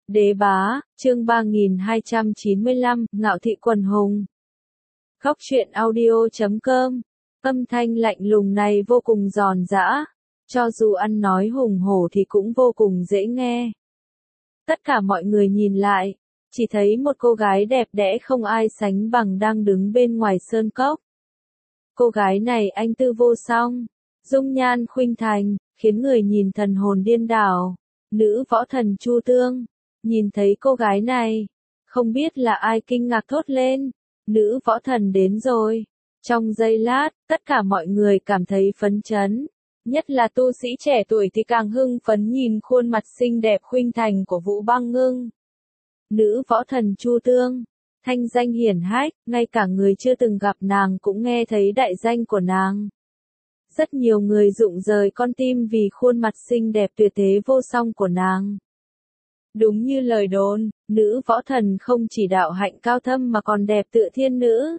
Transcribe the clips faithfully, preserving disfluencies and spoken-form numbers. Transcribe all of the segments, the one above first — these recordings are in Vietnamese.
Đế bá, chương ba nghìn hai trăm chín mươi lăm, Ngạo thị quần hùng. Góc truyện audio chấm com. Âm thanh lạnh lùng này vô cùng giòn giã, cho dù ăn nói hùng hổ thì cũng vô cùng dễ nghe. Tất cả mọi người nhìn lại, chỉ thấy một cô gái đẹp đẽ không ai sánh bằng đang đứng bên ngoài sơn cốc. Cô gái này anh tư vô song, dung nhan khuynh thành, khiến người nhìn thần hồn điên đảo. Nữ võ thần Chu Tương, nhìn thấy cô gái này, không biết là ai kinh ngạc thốt lên, nữ võ thần đến rồi. Trong giây lát, tất cả mọi người cảm thấy phấn chấn, nhất là tu sĩ trẻ tuổi thì càng hưng phấn nhìn khuôn mặt xinh đẹp khuynh thành của Vũ Băng Ngưng. Nữ võ thần Chu Tương, thanh danh hiển hách, ngay cả người chưa từng gặp nàng cũng nghe thấy đại danh của nàng. Rất nhiều người rụng rời con tim vì khuôn mặt xinh đẹp tuyệt thế vô song của nàng. Đúng như lời đồn, nữ võ thần không chỉ đạo hạnh cao thâm mà còn đẹp tựa thiên nữ.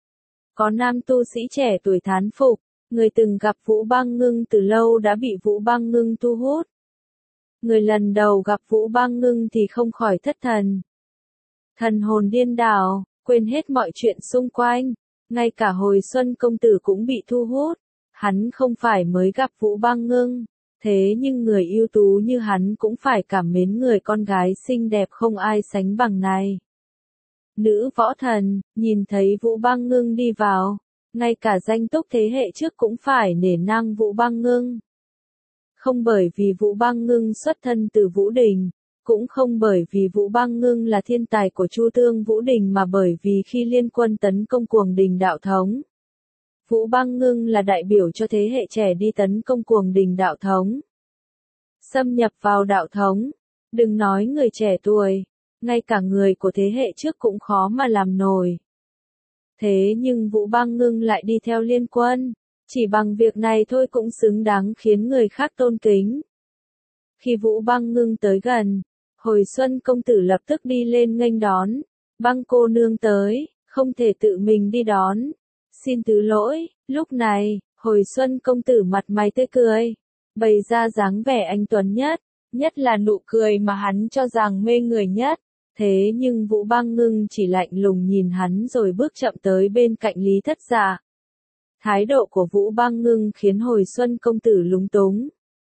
Có nam tu sĩ trẻ tuổi thán phục, người từng gặp Vũ Băng Ngưng từ lâu đã bị Vũ Băng Ngưng thu hút. Người lần đầu gặp Vũ Băng Ngưng thì không khỏi thất thần. Thần hồn điên đảo, quên hết mọi chuyện xung quanh, ngay cả Hồi Xuân công tử cũng bị thu hút. Hắn không phải mới gặp Vũ Băng Ngưng, thế nhưng người ưu tú như hắn cũng phải cảm mến người con gái xinh đẹp không ai sánh bằng này. Nữ võ thần, nhìn thấy Vũ Băng Ngưng đi vào, ngay cả danh túc thế hệ trước cũng phải nể nang Vũ Băng Ngưng. Không bởi vì Vũ Băng Ngưng xuất thân từ Vũ Đình, cũng không bởi vì Vũ Băng Ngưng là thiên tài của Chu Tương Vũ Đình mà bởi vì khi liên quân tấn công Cuồng Đình đạo thống, Vũ Băng Ngưng là đại biểu cho thế hệ trẻ đi tấn công Cuồng Đình đạo thống. Xâm nhập vào đạo thống, đừng nói người trẻ tuổi, ngay cả người của thế hệ trước cũng khó mà làm nổi. Thế nhưng Vũ Băng Ngưng lại đi theo liên quân, chỉ bằng việc này thôi cũng xứng đáng khiến người khác tôn kính. Khi Vũ Băng Ngưng tới gần, Hồi Xuân công tử lập tức đi lên nghênh đón, Băng cô nương tới, không thể tự mình đi đón. Xin thứ lỗi. Lúc này, Hồi Xuân công tử mặt mày tươi cười, bày ra dáng vẻ anh tuấn nhất, nhất là nụ cười mà hắn cho rằng mê người nhất. Thế nhưng Vũ Băng Ngưng chỉ lạnh lùng nhìn hắn rồi bước chậm tới bên cạnh Lý Thất Dạ. Thái độ của Vũ Băng Ngưng khiến Hồi Xuân công tử lúng túng.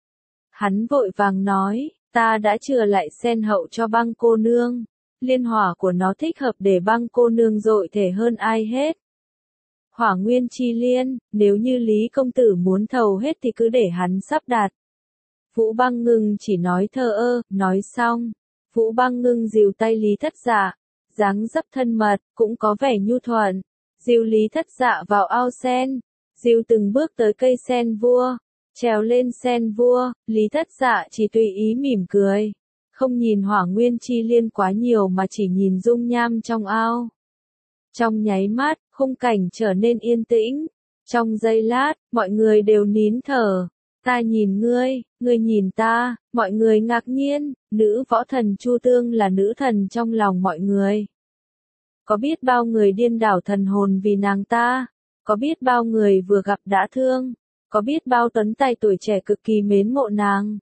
Hắn vội vàng nói, ta đã chừa lại sen hậu cho Băng cô nương, liên hỏa của nó thích hợp để Băng cô nương dội thể hơn ai hết. Hỏa nguyên chi liên, nếu như Lý công tử muốn thầu hết thì cứ để hắn sắp đặt. Vũ Băng Ngưng chỉ nói thờ ơ, nói xong, Vũ Băng Ngưng dìu tay Lý Thất Dạ, dáng dấp thân mật, cũng có vẻ nhu thuận, dìu Lý Thất Dạ vào ao sen, dìu từng bước tới cây sen vua, trèo lên sen vua, Lý Thất Dạ chỉ tùy ý mỉm cười, không nhìn hỏa nguyên chi liên quá nhiều mà chỉ nhìn dung nham trong ao. Trong nháy mắt, khung cảnh trở nên yên tĩnh. Trong giây lát, mọi người đều nín thở. Ta nhìn ngươi, ngươi nhìn ta, mọi người ngạc nhiên, nữ võ thần Chu Tương là nữ thần trong lòng mọi người. Có biết bao người điên đảo thần hồn vì nàng ta, có biết bao người vừa gặp đã thương, có biết bao tuấn tài tuổi trẻ cực kỳ mến mộ nàng.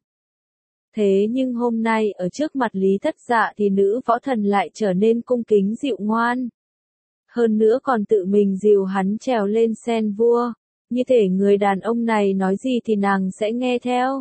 Thế nhưng hôm nay ở trước mặt Lý Thất Dạ thì nữ võ thần lại trở nên cung kính dịu ngoan. Hơn nữa còn tự mình dìu hắn trèo lên sen vua, như thể người đàn ông này nói gì thì nàng sẽ nghe theo.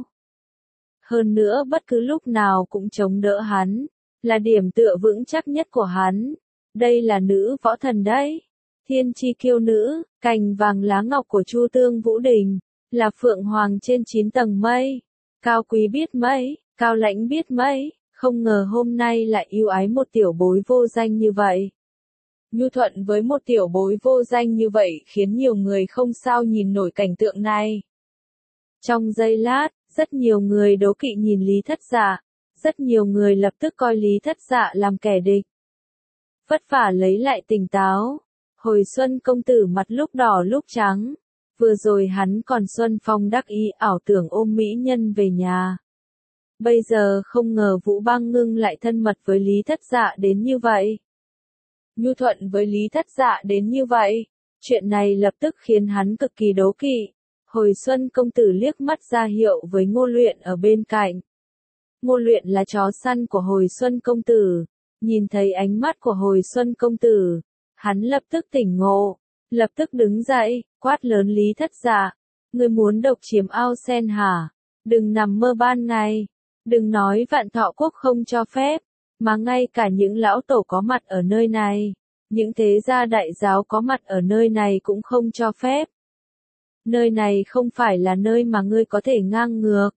Hơn nữa bất cứ lúc nào cũng chống đỡ hắn, là điểm tựa vững chắc nhất của hắn. Đây là nữ võ thần đấy, thiên chi kiêu nữ, cành vàng lá ngọc của Chu Tương Vũ Đình, là phượng hoàng trên chín tầng mây, cao quý biết mấy, cao lãnh biết mấy, không ngờ hôm nay lại yêu ái một tiểu bối vô danh như vậy. Nhu thuận với một tiểu bối vô danh như vậy khiến nhiều người không sao nhìn nổi cảnh tượng này. Trong giây lát, rất nhiều người đố kỵ nhìn Lý Thất Dạ, rất nhiều người lập tức coi Lý Thất Dạ làm kẻ địch. Vất vả lấy lại tỉnh táo, Hồi Xuân công tử mặt lúc đỏ lúc trắng, vừa rồi hắn còn xuân phong đắc ý ảo tưởng ôm mỹ nhân về nhà. Bây giờ không ngờ Vũ Băng Ngưng lại thân mật với Lý Thất Dạ đến như vậy. Nhu thuận với Lý Thất Dạ đến như vậy, chuyện này lập tức khiến hắn cực kỳ đố kỵ. Hồi Xuân công tử liếc mắt ra hiệu với Ngô Luyện ở bên cạnh. Ngô Luyện là chó săn của Hồi Xuân công tử. Nhìn thấy ánh mắt của Hồi Xuân công tử, hắn lập tức tỉnh ngộ, lập tức đứng dậy, quát lớn Lý Thất Dạ. Ngươi muốn độc chiếm ao sen hả? Đừng nằm mơ ban ngày. Đừng nói Vạn Thọ Quốc không cho phép, mà ngay cả những lão tổ có mặt ở nơi này, những thế gia đại giáo có mặt ở nơi này cũng không cho phép. Nơi này không phải là nơi mà ngươi có thể ngang ngược.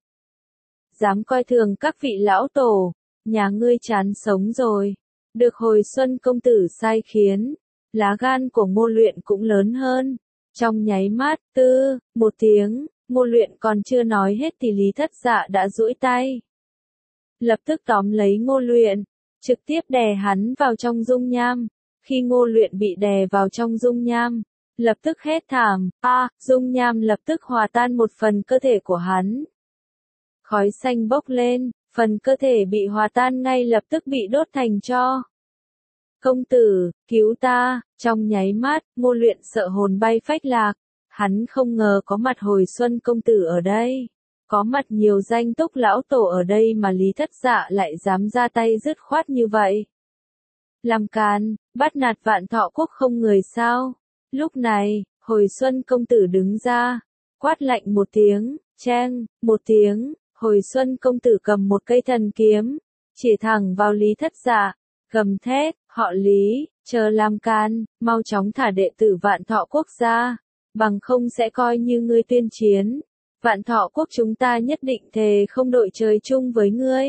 Dám coi thường các vị lão tổ, nhà ngươi chán sống rồi. Được Hồi Xuân công tử sai khiến, lá gan của Ngô Luyện cũng lớn hơn. Trong nháy mắt, tư, một tiếng, Ngô Luyện còn chưa nói hết thì Lý Thất Dạ đã duỗi tay. Lập tức tóm lấy Ngô Luyện, trực tiếp đè hắn vào trong dung nham. Khi Ngô Luyện bị đè vào trong dung nham, lập tức hét thảm, a, dung nham lập tức hòa tan một phần cơ thể của hắn. Khói xanh bốc lên, phần cơ thể bị hòa tan ngay lập tức bị đốt thành tro. Công tử, cứu ta, trong nháy mắt, Ngô Luyện sợ hồn bay phách lạc. Hắn không ngờ có mặt Hồi Xuân công tử ở đây. Có mặt nhiều danh túc lão tổ ở đây mà Lý Thất Dạ lại dám ra tay dứt khoát như vậy. Làm càn, bắt nạt Vạn Thọ Quốc không người sao. Lúc này, Hồi Xuân công tử đứng ra, quát lạnh một tiếng, cheng, một tiếng, Hồi Xuân công tử cầm một cây thần kiếm, chỉ thẳng vào Lý Thất Dạ, gầm thét, họ Lý, chờ làm can, mau chóng thả đệ tử Vạn Thọ Quốc ra, bằng không sẽ coi như ngươi tuyên chiến. Vạn Thọ Quốc chúng ta nhất định thề không đội trời chung với ngươi.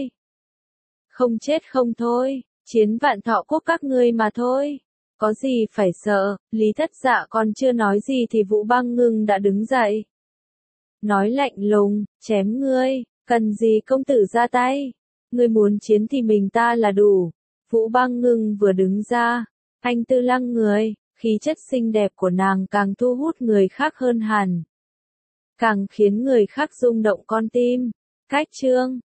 Không chết không thôi, chiến Vạn Thọ Quốc các ngươi mà thôi. Có gì phải sợ, Lý Thất Dạ còn chưa nói gì thì Vũ Băng Ngưng đã đứng dậy. Nói lạnh lùng, chém ngươi, cần gì công tử ra tay, ngươi muốn chiến thì mình ta là đủ. Vũ Băng Ngưng vừa đứng ra, anh tư lăng người, khí chất xinh đẹp của nàng càng thu hút người khác hơn hẳn. Càng khiến người khác rung động con tim. Cách chương